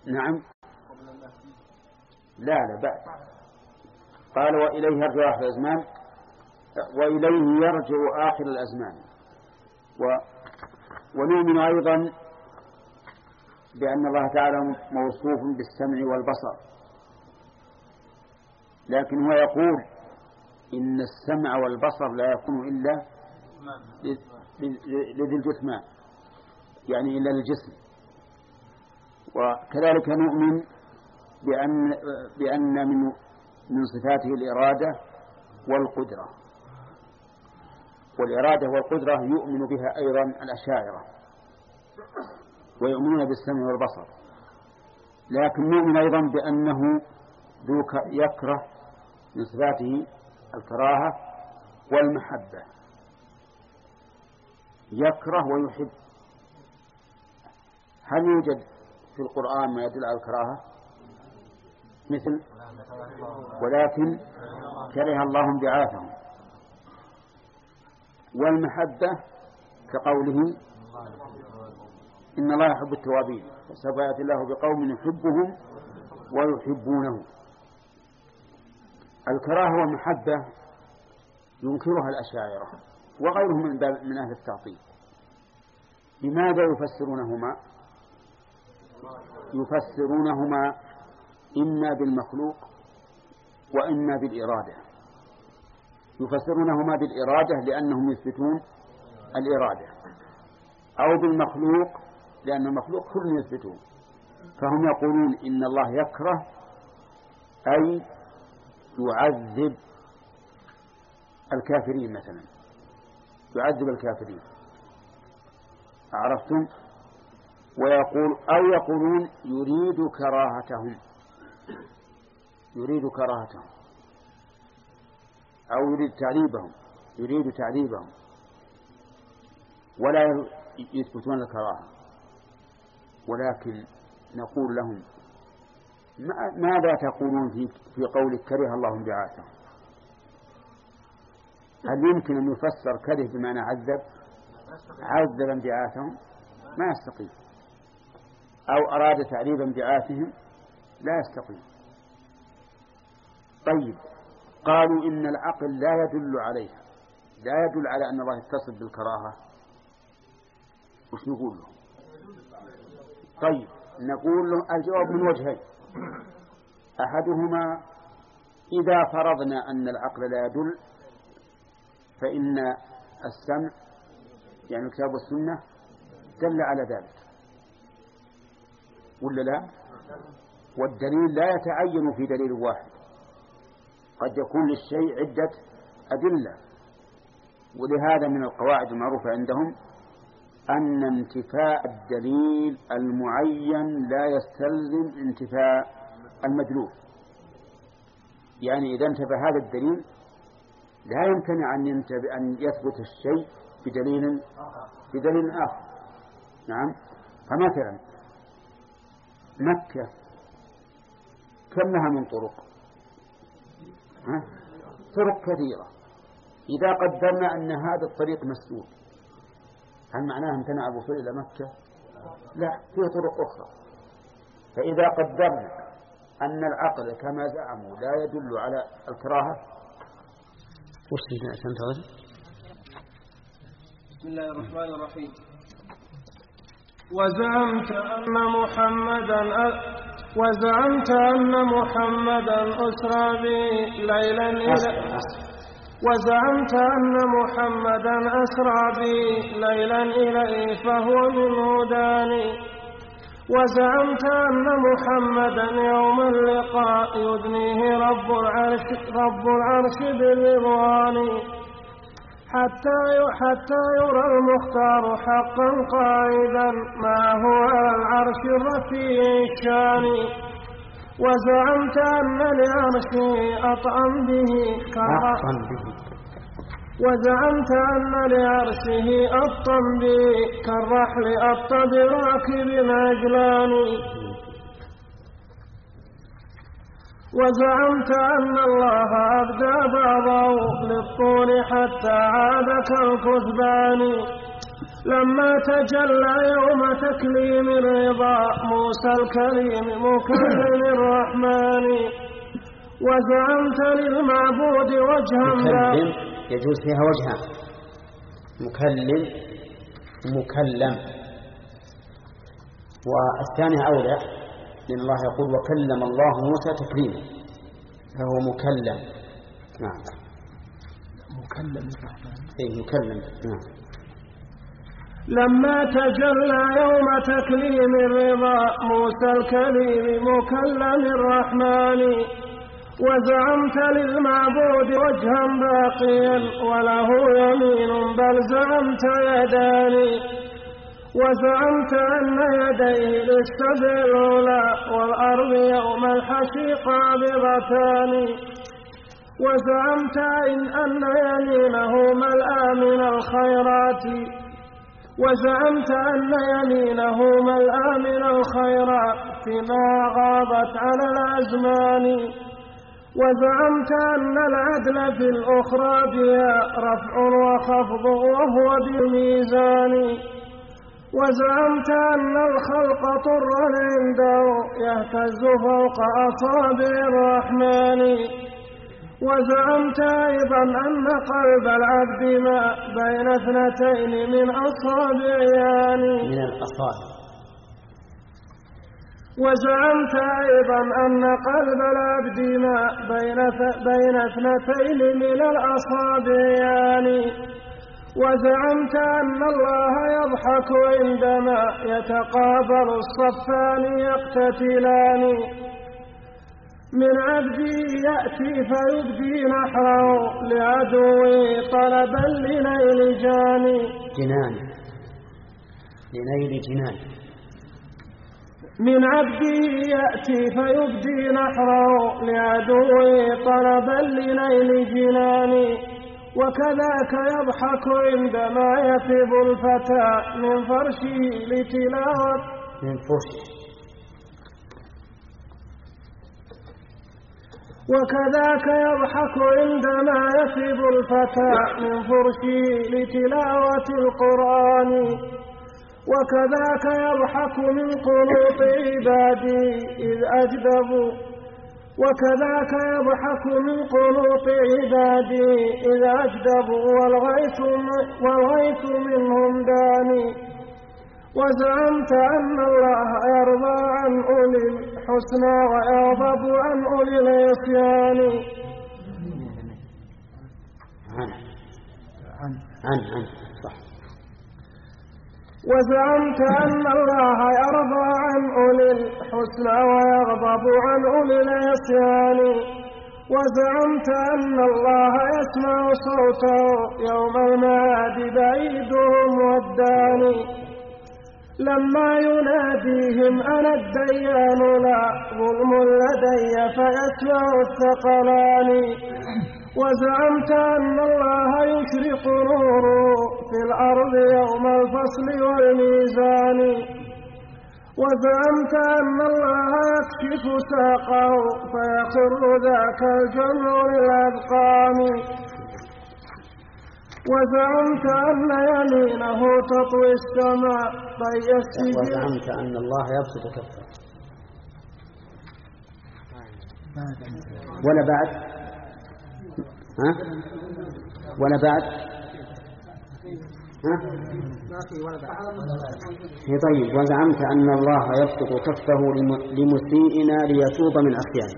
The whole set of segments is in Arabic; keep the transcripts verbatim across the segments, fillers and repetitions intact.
نعم لا لا بعد. قال وإليه يرجع آخر الأزمان، وإليه يرجع آخر الأزمان. و... ونؤمن أيضا بأن الله تعالى موصوف بالسمع والبصر، لكن هو يقول إن السمع والبصر لا يكون إلا لذي الجثمان، يعني إلا للجسم. وكذلك نؤمن بأن, بأن من, من صفاته الإرادة والقدرة، والإرادة والقدرة يؤمن بها أيضا الأشاعرة ويؤمنون بالسمع والبصر. لكن نؤمن أيضا بأنه يكره من صفاته الكراهة والمحبة، يكره ويحب. هل يوجد في القرآن ما يدل على الكراهة؟ مثل ولكن كره الله انبعاثهم. والمحبة كقوله إن الله يحب التوابين، فسوف يأتي الله بقوم يحبهم ويحبونه. الكراهة والمحبة ينكرها الأشاعرة وغيرهم من أهل التعطيل. لماذا يفسرونهما؟ يفسرونهما إما بالمخلوق وإما بالإرادة. يفسرونهما بالإرادة لأنهم يثبتون الإرادة، أو بالمخلوق لأن المخلوق كل يثبتون. فهم يقولون إن الله يكره أي يعذب الكافرين مثلا، يعذب الكافرين، عرفتم؟ ويقول أو يقولون يريد كراهتهم، يريد كراهتهم أو يريد تعذيبهم، يريد تعذيبهم، ولا يثبتون الكراهة. ولكن نقول لهم ماذا تقولون في في قول كره الله انبعاثهم؟ هل يمكن أن يفسر كره بمعنى عذب؟ عذب انبعاثهم ما يستقيم. أو أراد تعذيب انبعاثهم لا يستقيم. طيب قالوا إن العقل لا يدل عليها، لا يدل على أن الله يتصف بالكراهة، وش نقول له؟ طيب نقول له الجواب من وجهين. أحدهما إذا فرضنا أن العقل لا يدل فإن السمع يعني الكتاب والسنة دل على ذلك، ولا لا؟ والدليل لا يتعين في دليل واحد، قد يكون للشيء عدة أدلة. ولهذا من القواعد المعروفة عندهم أن انتفاء الدليل المعين لا يستلزم انتفاء المدلول. يعني إذا انتفى هذا الدليل لا يمكن أن أن يثبت الشيء بدليل بدليل آخر. نعم. فمثلا مكة كم لها من طرق؟ ها؟ طرق كثيرة. إذا قدرنا أن هذا الطريق مسدود هل معناه امتنع الوصول إلى مكة؟ لا، فيه طرق أخرى. فإذا قدرنا أن العقل كما زعموا لا يدل على الكراهة. بسم الله الرحمن الرحيم. وزعمت أن محمدا وزعمت أن محمدا أسرى بي ليلا إلى وزعمت أن محمدا أسرى بي ليلا إليه فهو من هداني. وزعمت أن محمدا يوم اللقاء يدنيه رب العرش رب العرش بالرضوان حتى حتى يرى المختار حقا قائدا ما هو على العرش الرفيع الشان. وزعمت أن لعرشه أطعم به وزعمت أن لعرشه أطعم به كالرحل أطب راكب عجلان. وزعمت أن الله أبدى بعضه للطول حتى عاد كالكثبان. لما تجلى يوم تكليم الرضا موسى الكريم مكلم الرحمن وزعمت للمعبود وجها مكلم يجوز فيها وجهان مكلم مكلم والثاني أولى لأن الله يقول وكلم الله موسى تكليما فهو مكلم. نعم مكلم الرحمن إيه مكلم. نعم. لما تجلى يوم تكليم الرضا موسى الكريم مكلم الرحمن وزعمت للمعبود وجها باقيا وله يمين بل زعمت يداني وزعمت أن يديه للسبع العلا والأرض يوم الحشر قابضتان وزعمت إن أن يمينه ملأى من الخيرات وزعمت أن يمينه ملأى من الخيرات ما غابت على الأزمان وزعمت أن العدل في الأخرى بها رفع وخفض وهو بالميزان وزعمت أن الخلق طرا عنده يهتز فوق أصابع الرحمن وزعمت أيضا أن قلب العبد ما بين اثنتين من أصابعيان من الأصابع وزعمت أيضا أن قلب العبد ما بين بين اثنتين من الأصابعيان وزعمت أن الله يضحك عندما يتقابل الصفان يقتتلان من عبدي يأتي فيبدي نحره لعدوه طلبا لنيل جاني جنان لنيل جنان من عبدي يأتي فيبدي نحره لعدوه طلبا لنيل جناني وكذاك يضحك عندما يفيض الفتى من فرشه لتلاوة من فرشه وكذاك يضحك عندما يفيض الفتى من فرشه لتلاوة القرآن وكذاك يضحك من قنوط عبادي إذ أجدبوا وكذاك يضحك من قنوط عبادي إذا أجدبوا والغيث, والغيث منهم داني وزعمت أن الله يرضى عن أولي الحسنى ويغضب عن أولي العصيان عن عن عن عن صح وزعمت أن الله يرضى عن أولي الحسنى ويغضب عن أولي العصيان وزعمت أن الله يسمع صوته يوم المعاد بعيدهم والداني لما يناديهم أنا الديان لا ظلم لدي فيسمع الثقلان وزعمت أن الله يشرق نوره في الأرض يوم الفصل والميزان وزعمت أن الله يكشف ساقه فيخر ذاك الجمع للأذقان وزعمت أن يمينه تطوي السماء طي السجن وزعمت أن الله يبسط كفه ولا بعد ها ولا بعد ها طيب وزعمت أن الله يبسط كفه لمسيئنا ليتوب من عصيانه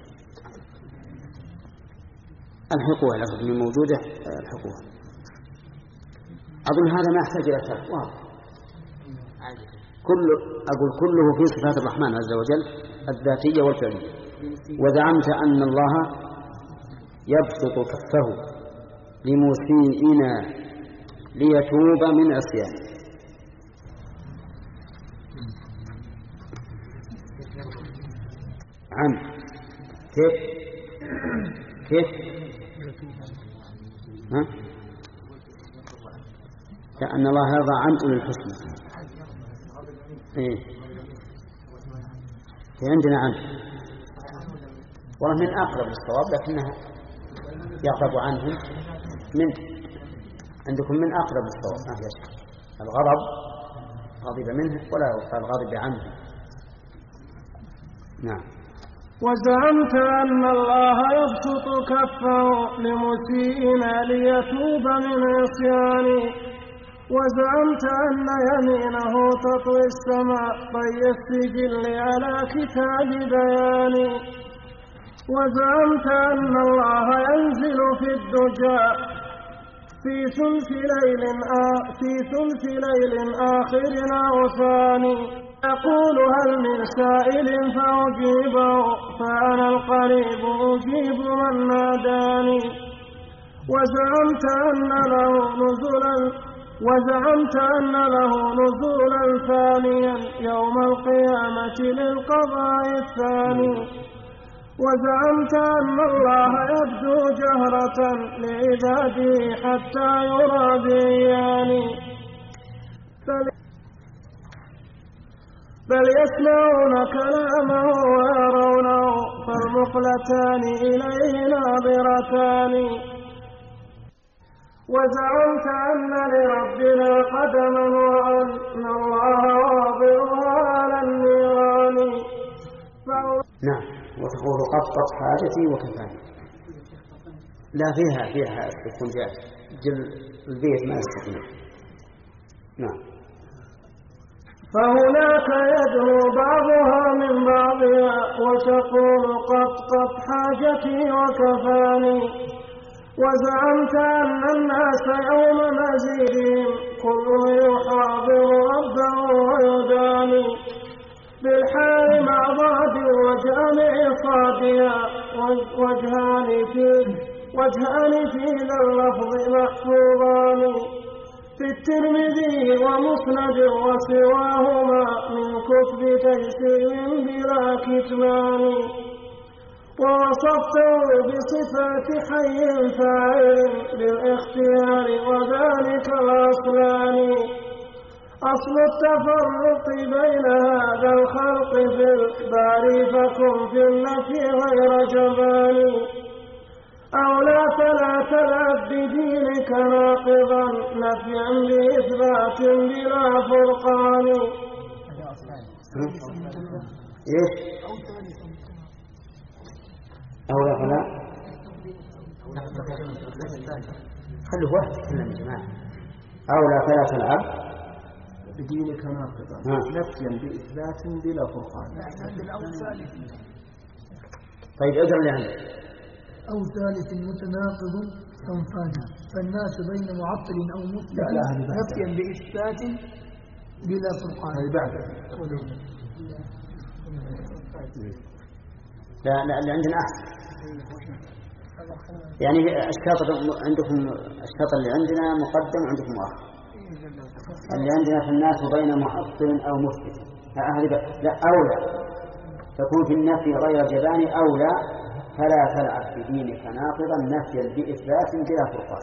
الحقوها له من موجوده الحقوها أظن هذا ما يحتاج إلى شرح واضح كل أقول كله في صفات الرحمن عز وجل الذاتية والفعلية وزعمت أن الله يبسط كفه لمسيئنا ليتوب من عصيانه عن كيف كيف ها لأن الله يرضى عن أولي الحسنى إيه في عندنا عنه والله من أقرب للصواب لكنها يغضب عنهم من عندكم من أقرب للصواب ما هي شيء الغضب غضب منه ولا يقال غضب عنه. نعم. وزعمت أن الله يبسط كفه لمسيئنا ليتوب من عصيانه، وزعمت أن يمينه تطوي السماء طي السجل على كتاب بياني، وزعمت أن الله ينزل في الدجى في ثلث ليل آ... في ثلث ليل آخر أو ثاني، يقول هل من سائل فأجيبه فأنا القريب أجيب من ناداني، وزعمت أن له نزلا وزعمت أن له نزولا ثانيا يوم القيامة للقضاء الثاني، وزعمت أن الله يبدو جهرة لعباده حتى يرى بعياني، بل يسمعون كلامه ويرونه فالمقلتان إليه ناظرتان، وزعمت أن لربنا قدما وأن الله واضعها على النيران. نعم. وتقول قطت حاجتي وكفاني. لا فيها فيها تكون جاء جل البيت ما يستطيع. نعم. فهناك يدعو بعضها من بعضها وتقول قط قط حاجتي وكفاني، وزعمت أن الناس يوم مزيدهم كل يحاضر ربه ويداني، بالحال مع ضاد وجامع صادها وجهان في وجهان في ذا اللفظ محفوظان، في الترمذي ومسند وسواهما من كتب تيسير بلا كتمان، ووصفته بصفات حي فاعل بالاختيار وذلك الأصلان، أصل التفرق بين هذا الخلق في الباري فكن في النفي غير جبان، أو لا فلا تلعب بدينك ناقضا نفيا بإثبات بلا فرقان. إيش؟ أو لا فلا خلوا واحد يتكلم يا جماعة. أو لا فلا تلعب بدينك ناقضا نفيا بإثبات بلا فرقان. طيب اقرأ اللي عندك. أو ثالث متناقض صنفان، فالناس بين معطل أو مثبت نفيا بإثبات بلا فرقان. لا لا اللي عندنا أحسن. يعني الشاطر عندكم الشاطر اللي عندنا مقدم عندكم مؤخر. اللي عندنا في الناس بين معطل أو مثبت. لا أولى تكون في النفي غير جبان أولى فلا تلعب بدينك ناقضا نفيا بإثبات بلا فرقان.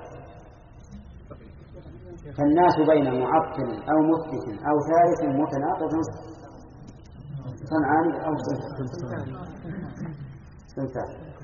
فالناس بين معطل أو مثبت أو ثالث متناقض صنعان أو صنفان.